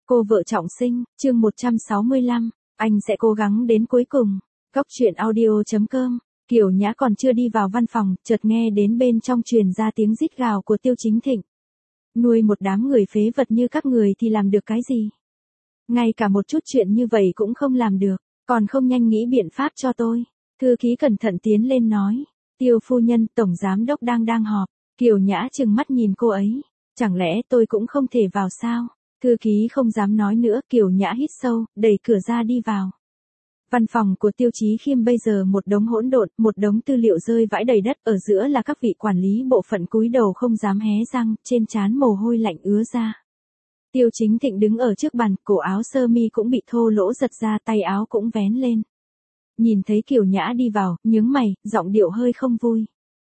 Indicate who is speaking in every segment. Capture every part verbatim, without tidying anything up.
Speaker 1: Cô vợ trọng sinh, chương một trăm sáu mươi lăm, anh sẽ cố gắng đến cuối cùng. Góc truyện audio chấm com. Kiều Nhã còn chưa đi vào văn phòng, chợt nghe đến bên trong truyền ra tiếng rít gào của Tiêu Chính Thịnh. Nuôi một đám người phế vật như các người thì làm được cái gì? Ngay cả một chút chuyện như vậy cũng không làm được, còn không nhanh nghĩ biện pháp cho tôi. Thư ký cẩn thận tiến lên nói. Tiêu phu nhân, tổng giám đốc đang đang họp. Kiều Nhã trừng mắt nhìn cô ấy. Chẳng lẽ tôi cũng không thể vào sao? Thư ký không dám nói nữa, Kiều Nhã hít sâu, đẩy cửa ra đi vào. Văn phòng của Tiêu Chí Khiêm bây giờ một đống hỗn độn, một đống tư liệu rơi vãi đầy đất, ở giữa là các vị quản lý bộ phận cúi đầu không dám hé răng, trên trán mồ hôi lạnh ứa ra. Tiêu Chính Thịnh đứng ở trước bàn, cổ áo sơ mi cũng bị thô lỗ giật ra, tay áo cũng vén lên. Nhìn thấy Kiều Nhã đi vào, nhướng mày, giọng điệu hơi không vui.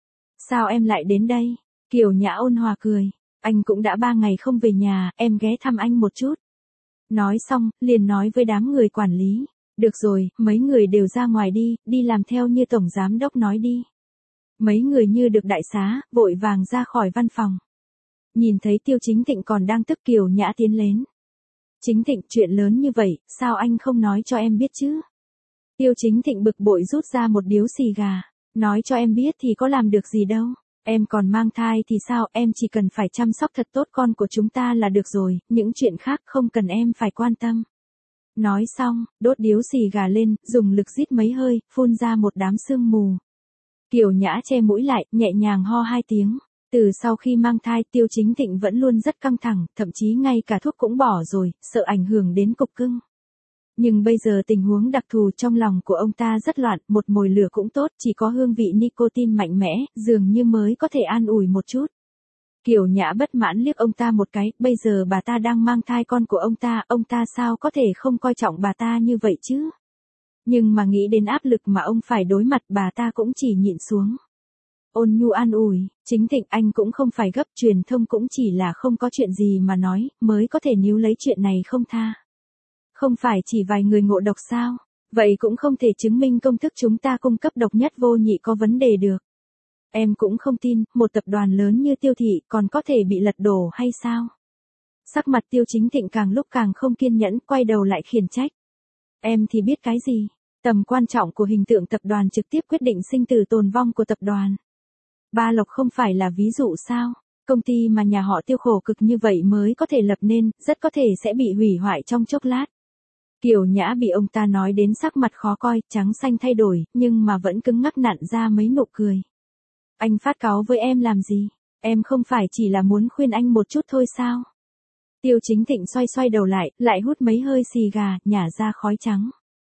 Speaker 1: Sao em lại đến đây? Kiều Nhã ôn hòa cười. Anh cũng đã ba ngày không về nhà, em ghé thăm anh một chút. Nói xong, liền nói với đám người quản lý. Được rồi, mấy người đều ra ngoài đi, đi làm theo như tổng giám đốc nói đi. Mấy người như được đại xá, vội vàng ra khỏi văn phòng. Nhìn thấy Tiêu Chính Thịnh còn đang tức, Kiều Nhã tiến đến. Chính Thịnh, chuyện lớn như vậy, sao anh không nói cho em biết chứ? Tiêu Chính Thịnh bực bội rút ra một điếu xì gà. Nói cho em biết thì có làm được gì đâu. Em còn mang thai thì sao, em chỉ cần phải chăm sóc thật tốt con của chúng ta là được rồi, những chuyện khác không cần em phải quan tâm. Nói xong, đốt điếu xì gà lên, dùng lực rít mấy hơi, phun ra một đám sương mù. Kiều Nhã che mũi lại, nhẹ nhàng ho hai tiếng. Từ sau khi mang thai, Tiêu Chính Thịnh vẫn luôn rất căng thẳng, thậm chí ngay cả thuốc cũng bỏ rồi, sợ ảnh hưởng đến cục cưng. Nhưng bây giờ tình huống đặc thù, trong lòng của ông ta rất loạn, một mồi lửa cũng tốt, chỉ có hương vị nicotine mạnh mẽ, dường như mới có thể an ủi một chút. Kiều Nhã bất mãn liếc ông ta một cái, bây giờ bà ta đang mang thai con của ông ta, ông ta sao có thể không coi trọng bà ta như vậy chứ? Nhưng mà nghĩ đến áp lực mà ông phải đối mặt, bà ta cũng chỉ nhịn xuống. Ôn nhu an ủi, Chính Thịnh, anh cũng không phải gấp, truyền thông cũng chỉ là không có chuyện gì mà nói, mới có thể níu lấy chuyện này không tha. Không phải chỉ vài người ngộ độc sao? Vậy cũng không thể chứng minh công thức chúng ta cung cấp độc nhất vô nhị có vấn đề được. Em cũng không tin, một tập đoàn lớn như Tiêu thị còn có thể bị lật đổ hay sao? Sắc mặt Tiêu Chính Thịnh càng lúc càng không kiên nhẫn, quay đầu lại khiển trách. Em thì biết cái gì? Tầm quan trọng của hình tượng tập đoàn trực tiếp quyết định sinh tử tồn vong của tập đoàn. Ba Lộc không phải là ví dụ sao? Công ty mà nhà họ Tiêu khổ cực như vậy mới có thể lập nên, rất có thể sẽ bị hủy hoại trong chốc lát. Kiều Nhã bị ông ta nói đến sắc mặt khó coi, trắng xanh thay đổi, nhưng mà vẫn cứng ngắc nặn ra mấy nụ cười. Anh phát cáu với em làm gì? Em không phải chỉ là muốn khuyên anh một chút thôi sao? Tiêu Chính Thịnh xoay xoay đầu lại, lại hút mấy hơi xì gà, nhả ra khói trắng.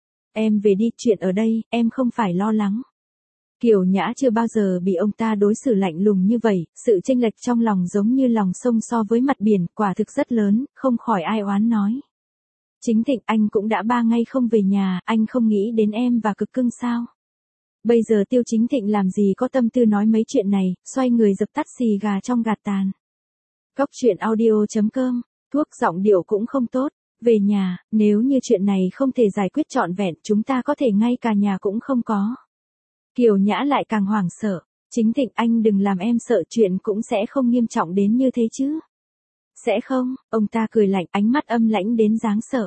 Speaker 1: Em về đi, chuyện ở đây, em không phải lo lắng. Kiều Nhã chưa bao giờ bị ông ta đối xử lạnh lùng như vậy, sự chênh lệch trong lòng giống như lòng sông so với mặt biển, quả thực rất lớn, không khỏi ai oán nói. Chính Thịnh, anh cũng đã ba ngày không về nhà, anh không nghĩ đến em và cực cưng sao? Bây giờ Tiêu Chính Thịnh làm gì có tâm tư nói mấy chuyện này, xoay người dập tắt xì gà trong gạt tàn. Góc truyện audio chấm com, thuốc giọng điệu cũng không tốt, về nhà, nếu như chuyện này không thể giải quyết trọn vẹn, chúng ta có thể ngay cả nhà cũng không có. Kiều Nhã lại càng hoảng sợ, Chính Thịnh, anh đừng làm em sợ, chuyện cũng sẽ không nghiêm trọng đến như thế chứ. Sẽ không, ông ta cười lạnh, ánh mắt âm lãnh đến đáng sợ.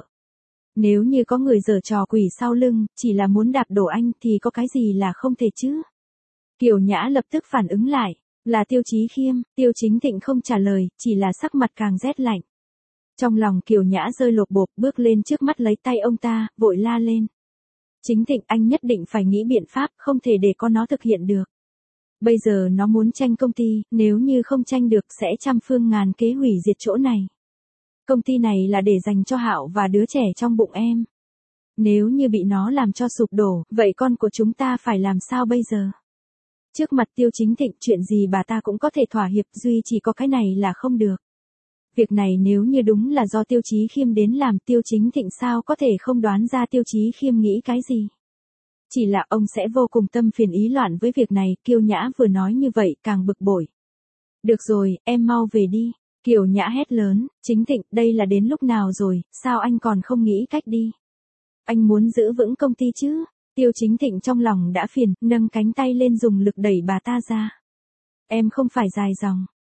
Speaker 1: Nếu như có người giở trò quỷ sau lưng, chỉ là muốn đạp đổ anh thì có cái gì là không thể chứ? Kiều Nhã lập tức phản ứng lại, là Tiêu Chí Khiêm. Tiêu Chính Thịnh không trả lời, chỉ là sắc mặt càng rét lạnh. Trong lòng Kiều Nhã rơi lột bột, bước lên trước mắt lấy tay ông ta, vội la lên. Chính Thịnh, anh nhất định phải nghĩ biện pháp, không thể để con nó thực hiện được. Bây giờ nó muốn tranh công ty, nếu như không tranh được sẽ trăm phương ngàn kế hủy diệt chỗ này. Công ty này là để dành cho Hạo và đứa trẻ trong bụng em. Nếu như bị nó làm cho sụp đổ, vậy con của chúng ta phải làm sao bây giờ? Trước mặt Tiêu Chính Thịnh, chuyện gì bà ta cũng có thể thỏa hiệp, duy chỉ có cái này là không được. Việc này nếu như đúng là do Tiêu Chí Khiêm đến làm, Tiêu Chính Thịnh sao có thể không đoán ra Tiêu Chí Khiêm nghĩ cái gì? Chỉ là ông sẽ vô cùng tâm phiền ý loạn với việc này. Kiều Nhã vừa nói như vậy, càng bực bội. Được rồi, em mau về đi. Kiều Nhã hét lớn, Chính Thịnh, đây là đến lúc nào rồi, sao anh còn không nghĩ cách đi? Anh muốn giữ vững công ty chứ? Tiêu Chính Thịnh trong lòng đã phiền, nâng cánh tay lên dùng lực đẩy bà ta ra. Em không phải dài dòng.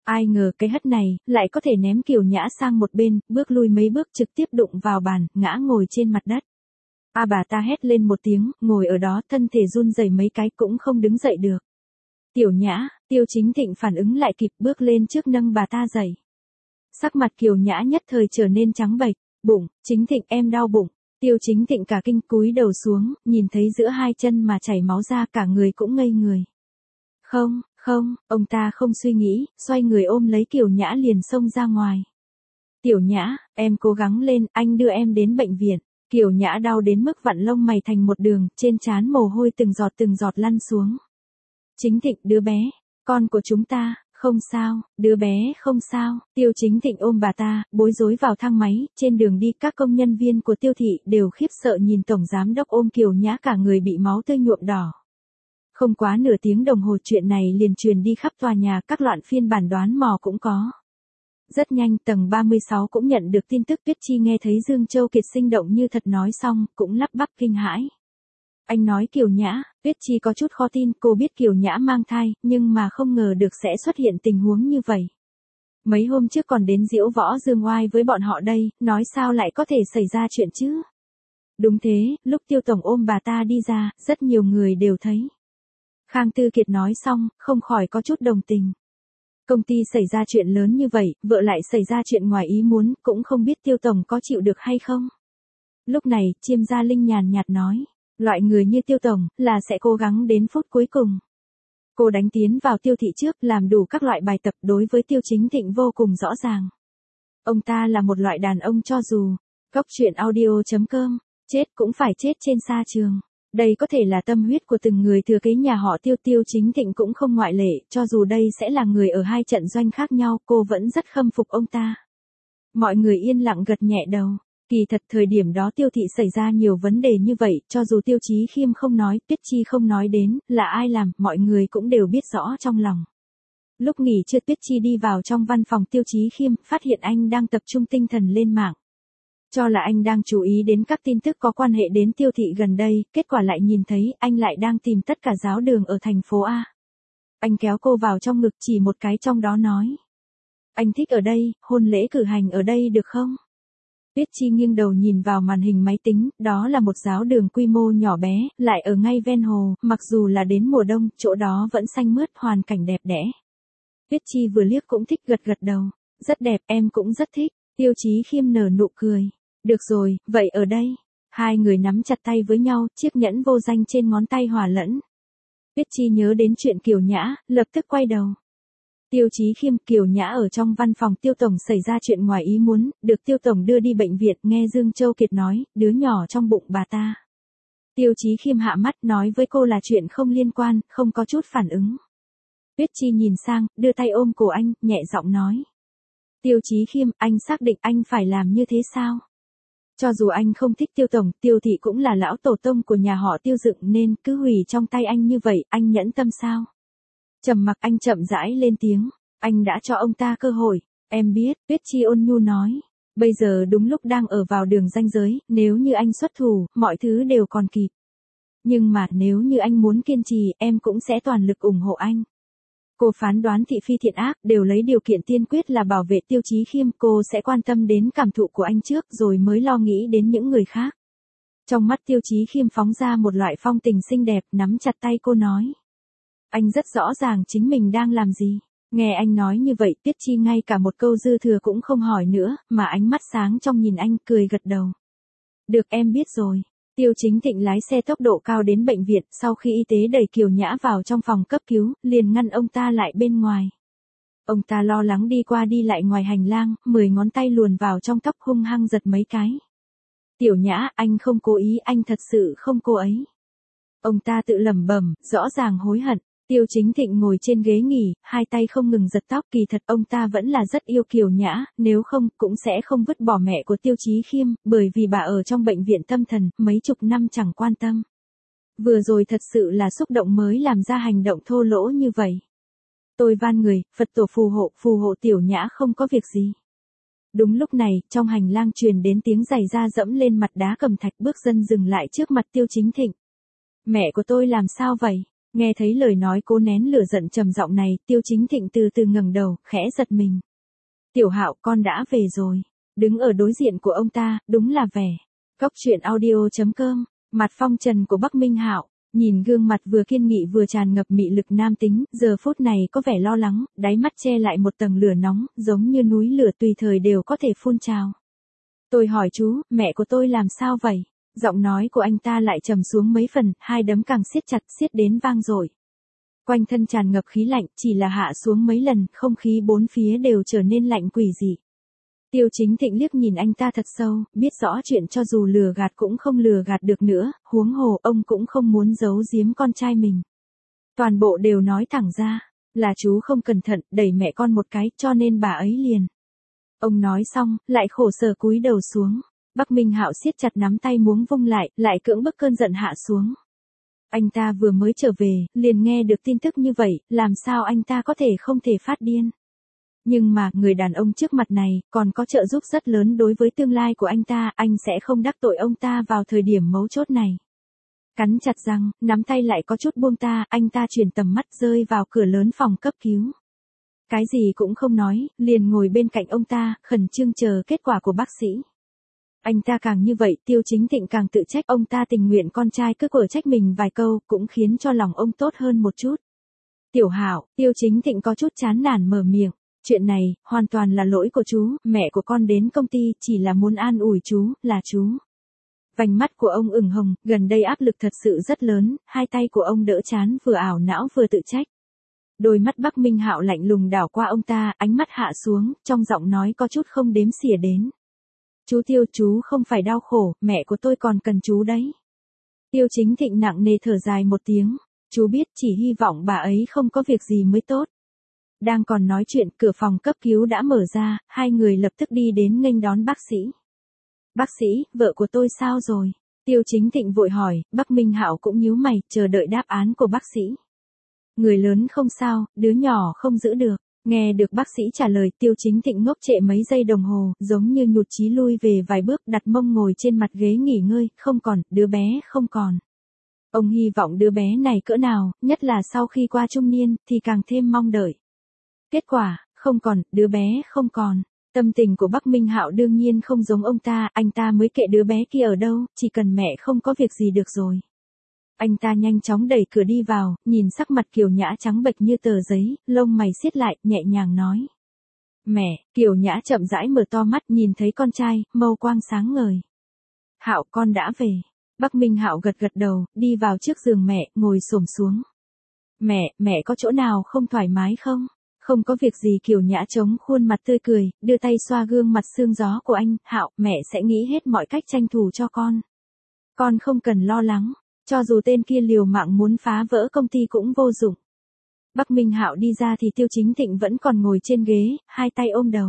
Speaker 1: Ai ngờ cái hất này, lại có thể ném Kiều Nhã sang một bên, bước lui mấy bước trực tiếp đụng vào bàn, ngã ngồi trên mặt đất. A bà ta hét lên một tiếng, ngồi ở đó thân thể run rẩy mấy cái cũng không đứng dậy được. Tiểu Nhã, Tiêu Chính Thịnh phản ứng lại kịp bước lên trước nâng bà ta dậy. Sắc mặt Kiều Nhã nhất thời trở nên trắng bệch, bụng, Chính Thịnh em đau bụng. Tiêu Chính Thịnh cả kinh cúi đầu xuống, nhìn thấy giữa hai chân mà chảy máu ra cả người cũng ngây người. Không, không, ông ta không suy nghĩ, xoay người ôm lấy Kiều Nhã liền xông ra ngoài. Tiểu Nhã, em cố gắng lên, anh đưa em đến bệnh viện. Kiều Nhã đau đến mức vặn lông mày thành một đường, trên trán mồ hôi từng giọt từng giọt lăn xuống. Chính Thịnh, đứa bé, con của chúng ta, không sao, đứa bé không sao. Tiêu Chính Thịnh ôm bà ta, bối rối vào thang máy, trên đường đi các công nhân viên của Tiêu thị đều khiếp sợ nhìn tổng giám đốc ôm Kiều Nhã cả người bị máu tươi nhuộm đỏ. Không quá nửa tiếng đồng hồ chuyện này liền truyền đi khắp tòa nhà, các loạn phiên bản đoán mò cũng có. Rất nhanh tầng ba mươi sáu cũng nhận được tin tức. Tuyết Chi nghe thấy Dương Châu Kiệt sinh động như thật nói xong, cũng lắp bắp kinh hãi. Anh nói Kiều Nhã, Tuyết Chi có chút khó tin, cô biết Kiều Nhã mang thai, nhưng mà không ngờ được sẽ xuất hiện tình huống như vậy. Mấy hôm trước còn đến diễu võ dương oai với bọn họ đây, nói sao lại có thể xảy ra chuyện chứ? Đúng thế, lúc Tiêu Tổng ôm bà ta đi ra, rất nhiều người đều thấy. Khang Tư Kiệt nói xong, không khỏi có chút đồng tình. Công ty xảy ra chuyện lớn như vậy, vợ lại xảy ra chuyện ngoài ý muốn, cũng không biết Tiêu Tổng có chịu được hay không. Lúc này, Chiêm Gia Linh nhàn nhạt nói, loại người như Tiêu Tổng, là sẽ cố gắng đến phút cuối cùng. Cô đánh tiến vào Tiêu thị trước, làm đủ các loại bài tập đối với Tiêu Chính Thịnh vô cùng rõ ràng. Ông ta là một loại đàn ông cho dù, góc truyện audio chấm com, chết cũng phải chết trên sa trường. Đây có thể là tâm huyết của từng người thừa kế nhà họ Tiêu. Tiêu Chính Thịnh cũng không ngoại lệ, cho dù đây sẽ là người ở hai trận doanh khác nhau, cô vẫn rất khâm phục ông ta. Mọi người yên lặng gật nhẹ đầu. Kỳ thật thời điểm đó Tiêu thị xảy ra nhiều vấn đề như vậy, cho dù Tiêu Chí Khiêm không nói, Tuyết Chi không nói đến, là ai làm, mọi người cũng đều biết rõ trong lòng. Lúc nghỉ trưa Tuyết Chi đi vào trong văn phòng Tiêu Chí Khiêm, phát hiện anh đang tập trung tinh thần lên mạng. Cho là anh đang chú ý đến các tin tức có quan hệ đến Tiêu thị gần đây, kết quả lại nhìn thấy anh lại đang tìm tất cả giáo đường ở thành phố A. Anh kéo cô vào trong ngực chỉ một cái trong đó nói. Anh thích ở đây, hôn lễ cử hành ở đây được không? Tuyết Chi nghiêng đầu nhìn vào màn hình máy tính, đó là một giáo đường quy mô nhỏ bé, lại ở ngay ven hồ, mặc dù là đến mùa đông, chỗ đó vẫn xanh mướt, hoàn cảnh đẹp đẽ. Tuyết Chi vừa liếc cũng thích gật gật đầu. Rất đẹp, em cũng rất thích. Tiêu Chí Khiêm nở nụ cười. Được rồi, vậy ở đây. Hai người nắm chặt tay với nhau, chiếc nhẫn vô danh trên ngón tay hòa lẫn. Tuyết Chi nhớ đến chuyện Kiều Nhã, lập tức quay đầu. Tiêu Chí Khiêm, Kiều Nhã ở trong văn phòng Tiêu Tổng xảy ra chuyện ngoài ý muốn, được Tiêu Tổng đưa đi bệnh viện, nghe Dương Châu Kiệt nói, đứa nhỏ trong bụng bà ta. Tiêu Chí Khiêm hạ mắt nói với cô là chuyện không liên quan, không có chút phản ứng. Tuyết Chi nhìn sang, đưa tay ôm cổ anh, nhẹ giọng nói. Tiêu Chí Khiêm, anh xác định anh phải làm như thế sao? Cho dù anh không thích Tiêu Tổng, Tiêu thị cũng là lão tổ tông của nhà họ Tiêu dựng nên cứ hủy trong tay anh như vậy, anh nhẫn tâm sao? Trầm mặc anh chậm rãi lên tiếng, anh đã cho ông ta cơ hội, em biết, Tuyết Chi ôn nhu nói. Bây giờ đúng lúc đang ở vào đường ranh giới, nếu như anh xuất thủ, mọi thứ đều còn kịp. Nhưng mà nếu như anh muốn kiên trì, em cũng sẽ toàn lực ủng hộ anh. Cô phán đoán thị phi thiện ác đều lấy điều kiện tiên quyết là bảo vệ Tiêu Chí Khiêm, cô sẽ quan tâm đến cảm thụ của anh trước rồi mới lo nghĩ đến những người khác. Trong mắt Tiêu Chí Khiêm phóng ra một loại phong tình xinh đẹp, nắm chặt tay cô nói. Anh rất rõ ràng chính mình đang làm gì. Nghe anh nói như vậy, Tuyết Chi ngay cả một câu dư thừa cũng không hỏi nữa, mà ánh mắt sáng trong nhìn anh, cười gật đầu. Được, em biết rồi. Tiêu Chính Thịnh lái xe tốc độ cao đến bệnh viện, sau khi y tế đẩy Kiều Nhã vào trong phòng cấp cứu, liền ngăn ông ta lại bên ngoài. Ông ta lo lắng đi qua đi lại ngoài hành lang, mười ngón tay luồn vào trong tóc hung hăng giật mấy cái. Tiểu Nhã, anh không cố ý, anh thật sự không cô ấy. Ông ta tự lẩm bẩm, rõ ràng hối hận. Tiêu Chính Thịnh ngồi trên ghế nghỉ, hai tay không ngừng giật tóc, kỳ thật ông ta vẫn là rất yêu Kiều Nhã, nếu không, cũng sẽ không vứt bỏ mẹ của Tiêu Chí Khiêm, bởi vì bà ở trong bệnh viện tâm thần, mấy chục năm chẳng quan tâm. Vừa rồi thật sự là xúc động mới làm ra hành động thô lỗ như vậy. Tôi van người, Phật tổ phù hộ, phù hộ Tiểu Nhã không có việc gì. Đúng lúc này, trong hành lang truyền đến tiếng giày da dẫm lên mặt đá cẩm thạch, bước chân dừng lại trước mặt Tiêu Chính Thịnh. Mẹ của tôi làm sao vậy? Nghe thấy lời nói cố nén lửa giận trầm giọng này, Tiêu Chính Thịnh từ từ ngẩng đầu, khẽ giật mình. Tiểu Hạo, con đã về rồi. Đứng ở đối diện của ông ta, đúng là vẻ. Cóc truyện audio chấm com, mặt phong trần của Bắc Minh Hạo, nhìn gương mặt vừa kiên nghị vừa tràn ngập mị lực nam tính, giờ phút này có vẻ lo lắng, đáy mắt che lại một tầng lửa nóng, giống như núi lửa tùy thời đều có thể phun trào. Tôi hỏi chú, mẹ của tôi làm sao vậy? Giọng nói của anh ta lại trầm xuống mấy phần, hai đấm càng siết chặt, siết đến vang dội. Quanh thân tràn ngập khí lạnh, chỉ là hạ xuống mấy lần, không khí bốn phía đều trở nên lạnh quỷ dị. Tiêu Chính Thịnh liếc nhìn anh ta thật sâu, biết rõ chuyện cho dù lừa gạt cũng không lừa gạt được nữa, huống hồ ông cũng không muốn giấu giếm con trai mình. Toàn bộ đều nói thẳng ra, là chú không cẩn thận, đẩy mẹ con một cái, cho nên bà ấy liền. Ông nói xong, lại khổ sở cúi đầu xuống. Bắc Minh Hạo siết chặt nắm tay muốn vung lại, lại cưỡng bức cơn giận hạ xuống. Anh ta vừa mới trở về, liền nghe được tin tức như vậy, làm sao anh ta có thể không thể phát điên. Nhưng mà, người đàn ông trước mặt này, còn có trợ giúp rất lớn đối với tương lai của anh ta, anh sẽ không đắc tội ông ta vào thời điểm mấu chốt này. Cắn chặt răng, nắm tay lại có chút buông ta, anh ta chuyển tầm mắt rơi vào cửa lớn phòng cấp cứu. Cái gì cũng không nói, liền ngồi bên cạnh ông ta, khẩn trương chờ kết quả của bác sĩ. Anh ta càng như vậy, Tiêu Chính Thịnh càng tự trách, ông ta tình nguyện con trai cứ quở trách mình vài câu, cũng khiến cho lòng ông tốt hơn một chút. Tiểu Hạo, Tiêu Chính Thịnh có chút chán nản mở miệng. Chuyện này, hoàn toàn là lỗi của chú, mẹ của con đến công ty, chỉ là muốn an ủi chú, là chú. Vành mắt của ông ửng hồng, gần đây áp lực thật sự rất lớn, hai tay của ông đỡ chán vừa ảo não vừa tự trách. Đôi mắt Bắc Minh Hạo lạnh lùng đảo qua ông ta, ánh mắt hạ xuống, trong giọng nói có chút không đếm xỉa đến. Chú Tiêu, chú không phải đau khổ, mẹ của tôi còn cần chú đấy. Tiêu Chính Thịnh nặng nề thở dài một tiếng, chú biết chỉ hy vọng bà ấy không có việc gì mới tốt. Đang còn nói chuyện, cửa phòng cấp cứu đã mở ra, hai người lập tức đi đến nghênh đón bác sĩ. Bác sĩ, vợ của tôi sao rồi? Tiêu Chính Thịnh vội hỏi, Bắc Minh Hạo cũng nhíu mày, chờ đợi đáp án của bác sĩ. Người lớn không sao, đứa nhỏ không giữ được. Nghe được bác sĩ trả lời, Tiêu Chính Thịnh ngốc trệ mấy giây đồng hồ, giống như nhụt chí lui về vài bước, đặt mông ngồi trên mặt ghế nghỉ ngơi, không còn, đứa bé không còn. Ông hy vọng đứa bé này cỡ nào, nhất là sau khi qua trung niên, thì càng thêm mong đợi. Kết quả, không còn, đứa bé không còn. Tâm tình của Bắc Minh Hạo đương nhiên không giống ông ta, anh ta mới kệ đứa bé kia ở đâu, chỉ cần mẹ không có việc gì được rồi. Anh ta nhanh chóng đẩy cửa đi vào, nhìn sắc mặt Kiều Nhã trắng bệch như tờ giấy, lông mày siết lại, nhẹ nhàng nói. Mẹ, Kiều Nhã chậm rãi mở to mắt nhìn thấy con trai, mâu quang sáng ngời. Hạo, con đã về. Bắc Minh Hạo gật gật đầu, đi vào trước giường mẹ, ngồi xổm xuống. Mẹ, mẹ có chỗ nào không thoải mái không? Không có việc gì. Kiều Nhã chống khuôn mặt tươi cười, đưa tay xoa gương mặt sương gió của anh. Hạo, mẹ sẽ nghĩ hết mọi cách tranh thủ cho con. Con không cần lo lắng. Cho dù tên kia liều mạng muốn phá vỡ công ty cũng vô dụng. Bắc Minh Hạo đi ra thì Tiêu Chính Thịnh vẫn còn ngồi trên ghế, hai tay ôm đầu.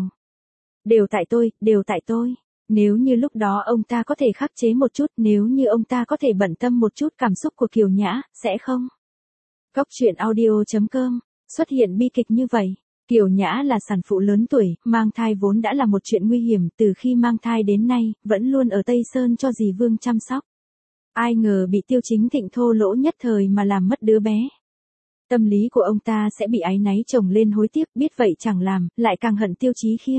Speaker 1: Đều tại tôi, đều tại tôi. Nếu như lúc đó ông ta có thể khắc chế một chút, nếu như ông ta có thể bận tâm một chút cảm xúc của Kiều Nhã, sẽ không? Cóc truyện audio chấm com, xuất hiện bi kịch như vậy. Kiều Nhã là sản phụ lớn tuổi, mang thai vốn đã là một chuyện nguy hiểm, từ khi mang thai đến nay, vẫn luôn ở Tây Sơn cho dì Vương chăm sóc. Ai ngờ bị Tiêu Chính Thịnh thô lỗ nhất thời mà làm mất đứa bé. Tâm lý của ông ta sẽ bị áy náy chồng lên hối tiếc, biết vậy chẳng làm, lại càng hận Tiêu Chí Khiêm.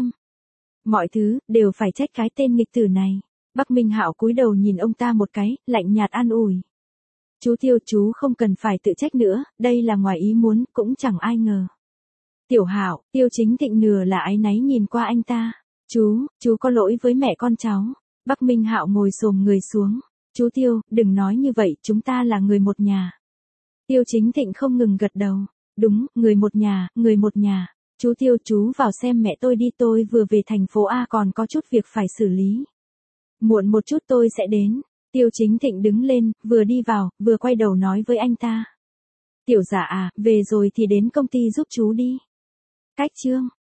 Speaker 1: Mọi thứ, đều phải trách cái tên nghịch tử này. Bắc Minh Hạo cúi đầu nhìn ông ta một cái, lạnh nhạt an ủi. Chú Tiêu, chú không cần phải tự trách nữa, đây là ngoài ý muốn, cũng chẳng ai ngờ. Tiểu Hạo, Tiêu Chính Thịnh nửa là áy náy nhìn qua anh ta. Chú, chú có lỗi với mẹ con cháu. Bắc Minh Hạo ngồi xổm người xuống. Chú Tiêu, đừng nói như vậy, chúng ta là người một nhà. Tiêu Chính Thịnh không ngừng gật đầu. Đúng, người một nhà, người một nhà. Chú Tiêu, chú vào xem mẹ tôi đi, tôi vừa về thành phố A còn có chút việc phải xử lý. Muộn một chút tôi sẽ đến. Tiêu Chính Thịnh đứng lên, vừa đi vào, vừa quay đầu nói với anh ta. Tiểu Dạ à, về rồi thì đến công ty giúp chú đi. Cách chương.